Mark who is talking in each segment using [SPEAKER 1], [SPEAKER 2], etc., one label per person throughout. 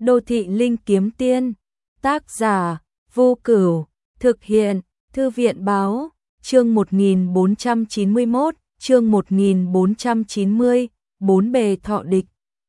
[SPEAKER 1] Đô thị linh kiếm tiên. Tác giả Vô Cửu. Thực hiện Thư viện báo. Chương 1491, chương 1490, bốn bề thọ địch.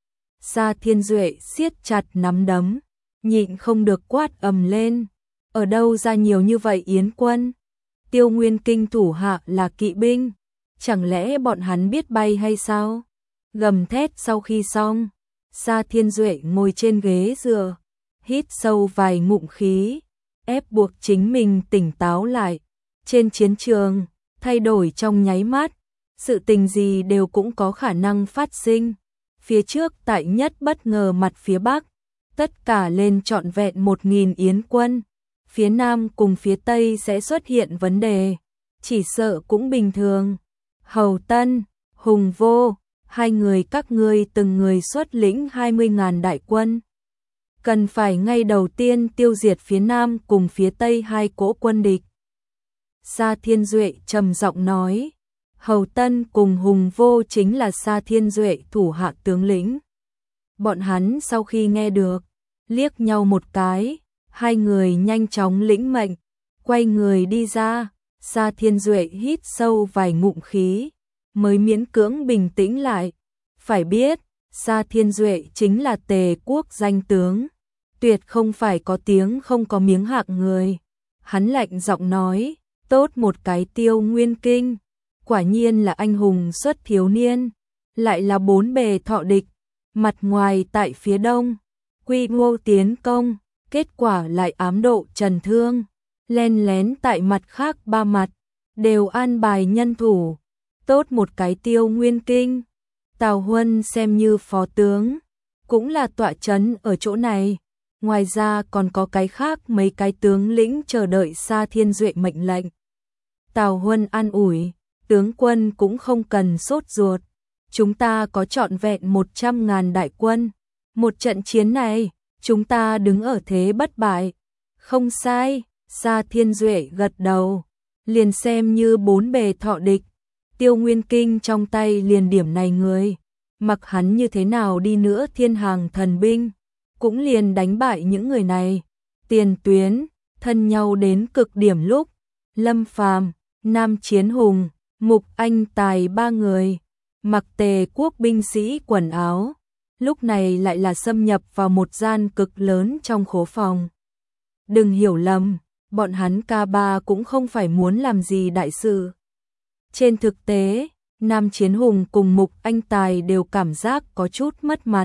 [SPEAKER 1] Sa Thiên Duệ siết chặt nắm đấm, nhịn không được quát ầm lên. Ở đâu ra nhiều như vậy yến quân? Tiêu Nguyên Kinh thủ hạ là kỵ binh, chẳng lẽ bọn hắn biết bay hay sao? Gầm thét sau khi xong, Sa Thiên Duệ ngồi trên ghế dựa, hít sâu vài ngụm khí, ép buộc chính mình tỉnh táo lại. Trên chiến trường, thay đổi trong nháy mắt, sự tình gì đều cũng có khả năng phát sinh. Phía trước tại nhất bất ngờ mặt phía Bắc, tất cả lên trọn vẹn 1000 yến quân. Phía Nam cùng phía Tây sẽ xuất hiện vấn đề, chỉ sợ cũng bình thường. Hầu Tân, Hùng Vô, hai người các ngươi từng người xuất lĩnh 20.000 đại quân. Cần phải ngay đầu tiên tiêu diệt phía Nam cùng phía Tây hai cỗ quân địch. Sa Thiên Duệ trầm giọng nói. Hầu Tân cùng Hùng Vô chính là Sa Thiên Duệ thủ hạ tướng lĩnh. Bọn hắn sau khi nghe được, liếc nhau một cái, hai người nhanh chóng lĩnh mệnh, quay người đi ra. Sa Thiên Duệ hít sâu vài ngụm khí, mới miễn cưỡng bình tĩnh lại. Phải biết, Sa Thiên Duệ chính là Tề quốc danh tướng, tuyệt không phải có tiếng không có miếng hạng người. Hắn lạnh giọng nói, tốt một cái Tiêu Nguyên Kinh, quả nhiên là anh hùng xuất thiếu niên, lại là bốn bề thọ địch. Mặt ngoài tại phía đông, quy mô tiến công, kết quả lại ám độ trần thương, len lén tại mặt khác ba mặt, đều an bài nhân thủ. Tốt một cái Tiêu Nguyên Kinh, Tào Huân xem như phó tướng, cũng là tọa trấn ở chỗ này. Ngoài ra còn có cái khác mấy cái tướng lĩnh chờ đợi Sa Thiên Duệ mệnh lệnh. Tào Huân an ủi, tướng quân cũng không cần sốt ruột, chúng ta có trọn vẹn 100.000 đại quân. Một trận chiến này, chúng ta đứng ở thế bất bại. Không sai, Sa Thiên Duệ gật đầu, liền xem như bốn bề thọ địch. Tiêu Nguyên Kinh trong tay liền điểm này người, mặc hắn như thế nào đi nữa thiên hàng thần binh, cũng liền đánh bại những người này. Tiền tuyến, thân nhau đến cực điểm lúc, Lâm Phàm, Nam Chiến Hùng, Mục Anh Tài ba người, mặc Tề quốc binh sĩ quần áo, lúc này lại là xâm nhập vào một gian cực lớn trong khố phòng. Đừng hiểu lầm, bọn hắn K3 cũng không phải muốn làm gì đại sự. Trên thực tế, Nam Chiến Hùng cùng Mục Anh Tài đều cảm giác có chút mất mặt.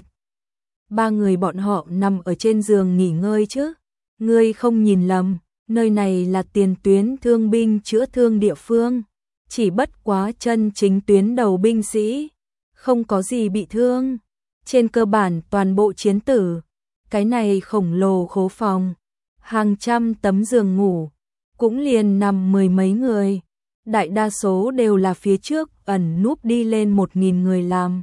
[SPEAKER 1] Ba người bọn họ nằm ở trên giường nghỉ ngơi chứ. Ngươi không nhìn lầm, nơi này là tiền tuyến thương binh chữa thương địa phương. Chỉ bất quá chân chính tuyến đầu binh sĩ, không có gì bị thương. Trên cơ bản toàn bộ chiến tử. Cái này khổng lồ khố phòng, hàng trăm tấm giường ngủ, cũng liền nằm mười mấy người. Đại đa số đều là phía trước ẩn núp đi lên 1000 người làm.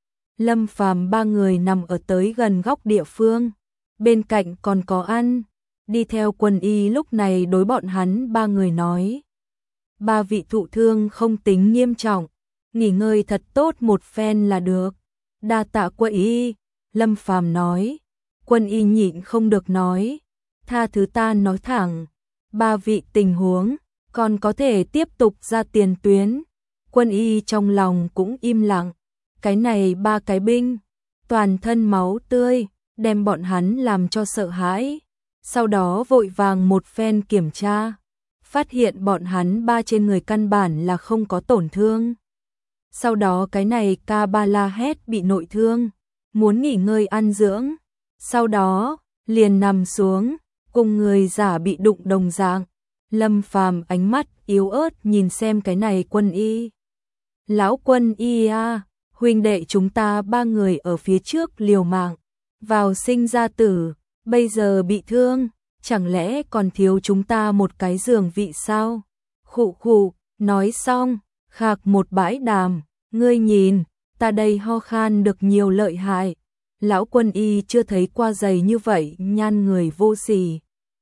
[SPEAKER 1] Lâm Phàm ba người nằm ở tới gần góc địa phương, bên cạnh còn có ăn. Đi theo Quân Y lúc này đối bọn hắn ba người nói. Ba vị thụ thương không tính nghiêm trọng, nghỉ ngơi thật tốt một phen là được. Đa tạ Quân Y, Lâm Phàm nói. Quân Y nhịn không được nói, tha thứ ta nói thẳng, ba vị tình huống còn có thể tiếp tục ra tiền tuyến. Quân Y trong lòng cũng im lặng, cái này ba cái binh, toàn thân máu tươi, đem bọn hắn làm cho sợ hãi. Sau đó vội vàng một phen kiểm tra, phát hiện bọn hắn ba trên người căn bản là không có tổn thương. Sau đó cái này K3 la hét bị nội thương, muốn nghỉ ngơi ăn dưỡng. Sau đó, liền nằm xuống, cùng người giả bị đụng đồng dạng. Lâm Phàm ánh mắt yếu ớt nhìn xem cái này Quân Y. Lão Quân Y à, huynh đệ chúng ta ba người ở phía trước liều mạng, vào sinh ra tử, bây giờ bị thương, chẳng lẽ còn thiếu chúng ta một cái giường vị sao? Khụ khụ, nói xong, khạc một bãi đàm, ngươi nhìn, ta đây ho khan được nhiều lợi hại. Lão Quân Y chưa thấy qua giày như vậy, nhan người vô sỉ.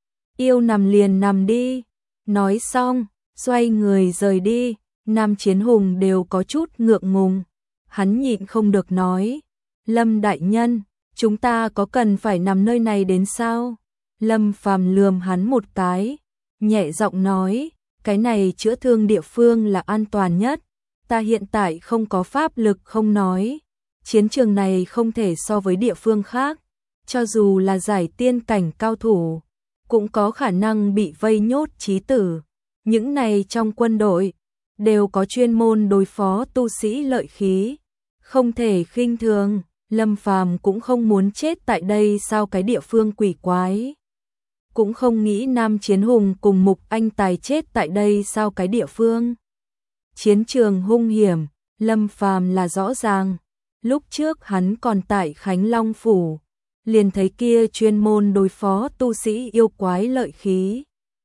[SPEAKER 1] Yêu nằm liền nằm đi. Nói xong, xoay người rời đi. Nam Chiến Hùng đều có chút ngượng ngùng. Hắn nhịn không được nói, Lâm đại nhân, chúng ta có cần phải nằm nơi này đến sao? Lâm Phàm lườm hắn một cái, nhẹ giọng nói, cái này chữa thương địa phương là an toàn nhất, ta hiện tại không có pháp lực không nói, chiến trường này không thể so với địa phương khác, cho dù là giải tiên cảnh cao thủ, cũng có khả năng bị vây nhốt chí tử. Những này trong quân đội đều có chuyên môn đối phó tu sĩ lợi khí, không thể khinh thường. Lâm Phàm cũng không muốn chết tại đây sao cái địa phương quỷ quái. Cũng không nghĩ Nam Chiến Hùng cùng Mục Anh Tài chết tại đây sao cái địa phương. Chiến trường hung hiểm, Lâm Phàm là rõ ràng. Lúc trước hắn còn tại Khánh Long Phủ, liền thấy kia chuyên môn đối phó tu sĩ yêu quái lợi khí.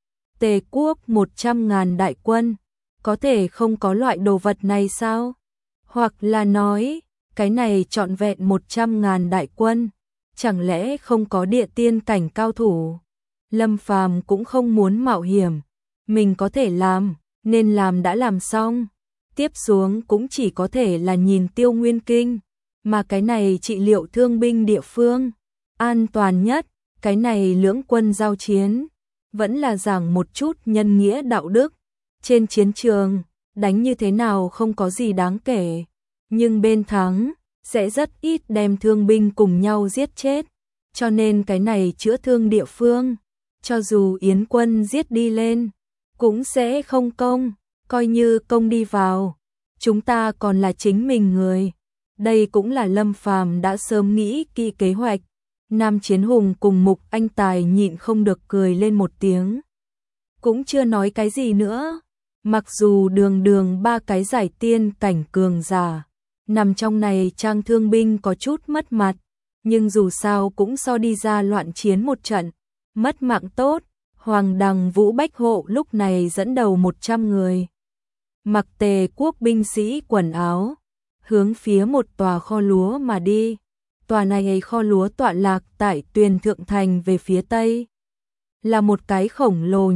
[SPEAKER 1] Tề quốc 100.000 đại quân, có thể không có loại đồ vật này sao? Hoặc là nói, cái này trọn vẹn 100.000 đại quân, chẳng lẽ không có địa tiên cảnh cao thủ? Lâm Phàm cũng không muốn mạo hiểm, mình có thể làm, nên làm đã làm xong. Tiếp xuống cũng chỉ có thể là nhìn Tiêu Nguyên Kinh, mà cái này trị liệu thương binh địa phương, an toàn nhất, cái này lưỡng quân giao chiến, vẫn là giảng một chút nhân nghĩa đạo đức. Trên chiến trường, đánh như thế nào không có gì đáng kể, nhưng bên thắng, sẽ rất ít đem thương binh cùng nhau giết chết, cho nên cái này chữa thương địa phương, cho dù Yến quân giết đi lên, cũng sẽ không công, coi như công đi vào, chúng ta còn là chính mình người. Đây cũng là Lâm Phàm đã sớm nghĩ kỹ kế hoạch. Nam Chiến Hùng cùng Mục Anh Tài nhịn không được cười lên một tiếng. Cũng chưa nói cái gì nữa. Mặc dù đường đường 3 cái giải tiên cảnh cường giả, nằm trong này trang thương binh có chút mất mặt, nhưng dù sao cũng so đi ra loạn chiến một trận, mất mạng tốt. Hoàng Đằng Vũ Bách Hộ lúc này dẫn đầu 100 người, mặc Tề quốc binh sĩ quần áo, hướng phía một tòa kho lúa mà đi. Tòa này kho lúa tọa lạc tại Tuyền Thượng Thành về phía tây, là một cái khổng lồ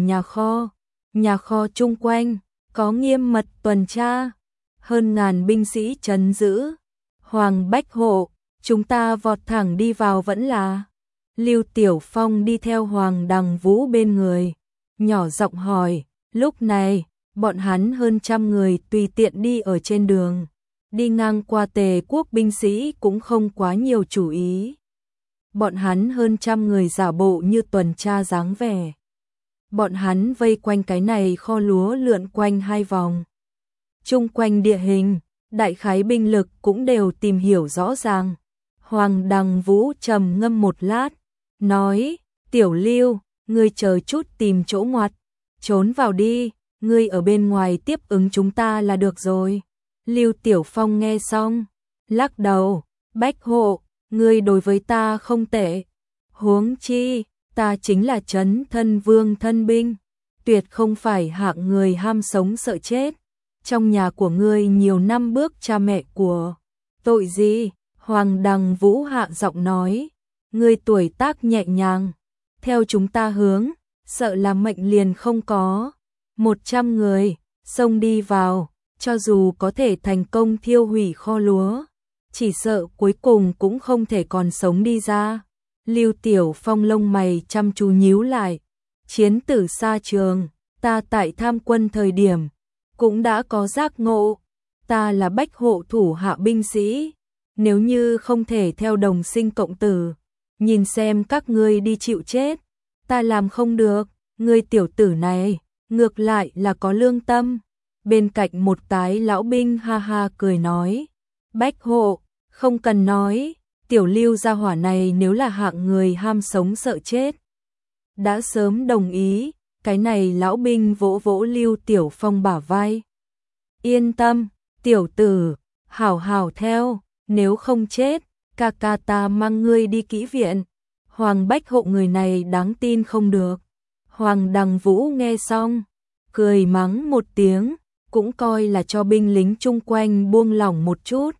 [SPEAKER 1] nhà kho chung quanh có nghiêm mật tuần tra, hơn ngàn binh sĩ trấn giữ. Hoàng Bách Hộ, chúng ta vọt thẳng đi vào vẫn là? Lưu Tiểu Phong đi theo Hoàng Đằng Vũ bên người, nhỏ giọng hỏi. Lúc này, bọn hắn hơn 100 người tùy tiện đi ở trên đường, đi ngang qua Tề quốc binh sĩ cũng không quá nhiều chú ý. Bọn hắn hơn 100 người giả bộ như tuần tra dáng vẻ. Bọn hắn vây quanh cái này kho lúa lượn quanh 2 vòng. Chung quanh địa hình, đại khái binh lực cũng đều tìm hiểu rõ ràng. Hoàng Đằng Vũ trầm ngâm một lát, nói, Tiểu Lưu, ngươi chờ chút tìm chỗ ngoặt, trốn vào đi, ngươi ở bên ngoài tiếp ứng chúng ta là được rồi. Lưu Tiểu Phong nghe xong, lắc đầu, Bách Hộ, ngươi đối với ta không tệ. Huống chi, ta chính là Trấn Thân Vương thân binh, tuyệt không phải hạng người ham sống sợ chết. Trong nhà của ngươi nhiều năm bước cha mẹ của, tội gì? Hoàng Đằng Vũ hạ giọng nói, ngươi tuổi tác nhẹ nhàng, theo chúng ta hướng, sợ là mệnh liền không có. 100 người, xông đi vào, cho dù có thể thành công thiêu hủy kho lúa, chỉ sợ cuối cùng cũng không thể còn sống đi ra. Lưu Tiểu Phong lông mày chăm chú nhíu lại, chiến tử xa trường, ta tại tham quân thời điểm, cũng đã có giác ngộ, ta là Bách Hộ thủ hạ binh sĩ, nếu như không thể theo đồng sinh cộng tử, nhìn xem các ngươi đi chịu chết, ta làm không được. Ngươi tiểu tử này, ngược lại là có lương tâm. Bên cạnh một cái lão binh ha ha cười nói, Bách Hộ, không cần nói, Tiểu Lưu gia hỏa này nếu là hạng người ham sống sợ chết, đã sớm đồng ý. Cái này lão binh vỗ vỗ Lưu Tiểu Phong bả vai, yên tâm, tiểu tử, hảo hảo theo, nếu không chết, ca ca ta mang ngươi đi kỹ viện. Hoàng Bách Hộ người này đáng tin không được. Hoàng Đằng Vũ nghe xong, cười mắng một tiếng, cũng coi là cho binh lính chung quanh buông lỏng một chút.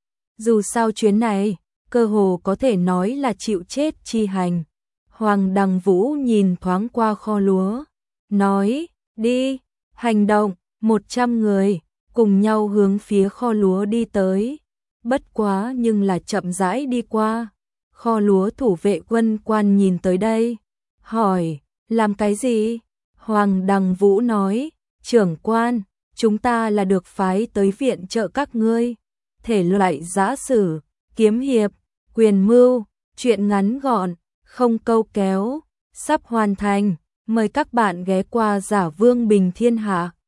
[SPEAKER 1] Dù sao chuyến này, cơ hồ có thể nói là chịu chết chi hành. Hoàng Đằng Vũ nhìn thoáng qua kho lúa, nói, đi, hành động. 100 người, cùng nhau hướng phía kho lúa đi tới. Bất quá nhưng là chậm rãi đi qua. Kho lúa thủ vệ quân quan nhìn tới đây, hỏi, làm cái gì? Hoàng Đằng Vũ nói, trưởng quan, chúng ta là được phái tới viện trợ các ngươi. Thể loại giã sử, kiếm hiệp, quyền mưu, truyện ngắn gọn, không câu kéo, sắp hoàn thành. Mời các bạn ghé qua Giả Vương Bình Thiên Hạ.